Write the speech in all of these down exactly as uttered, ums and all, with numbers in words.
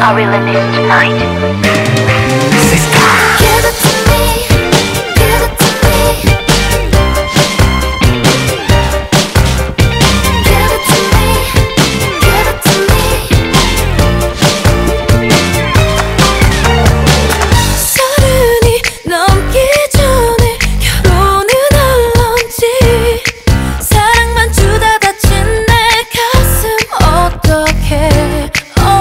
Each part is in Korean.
Are we living tonight? Give it to me, give it to me. Give it to me, give it to me. 서른이 넘기 전에 결혼은 할런지 사랑만 주다 다친 내 가슴 어떡해.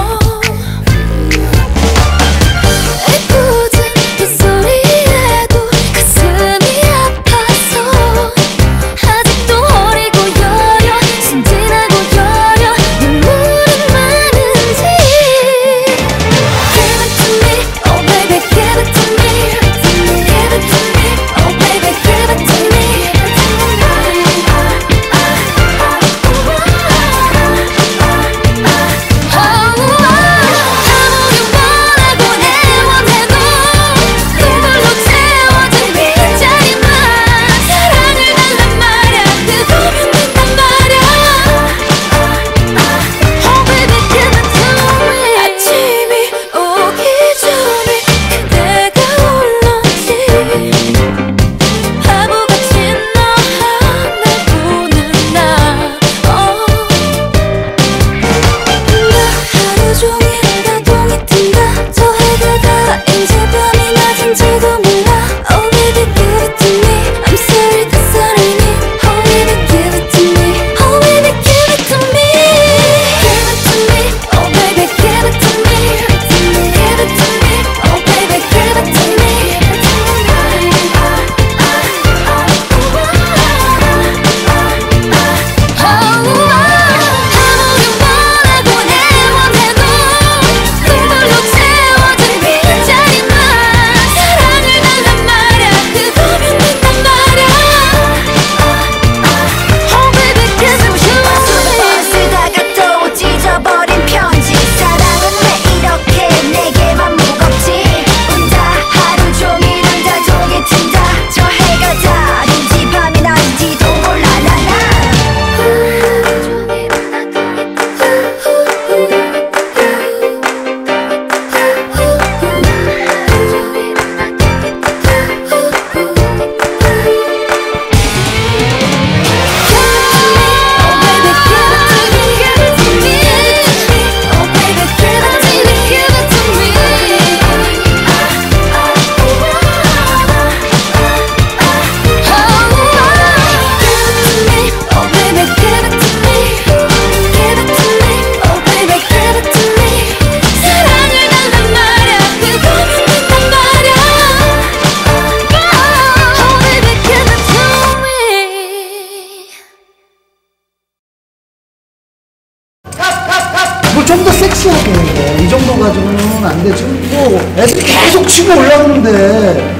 좀 더 섹시하게. 이 정도 가지고는 안 돼. 지금 또 애들이 계속 치고 올라오는데.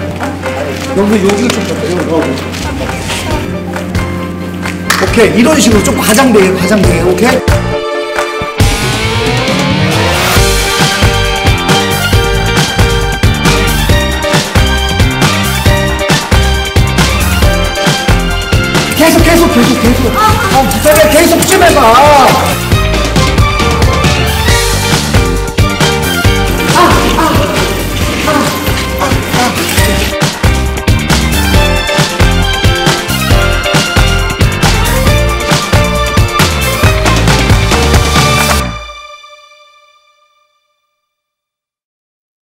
여기 여기 좀 잡아요. 오케이, 이런 식으로 좀 과장되게 과장되게. 오케이. 계속 계속 계속 계속. 어, 부탁해. 계속 좀 해봐.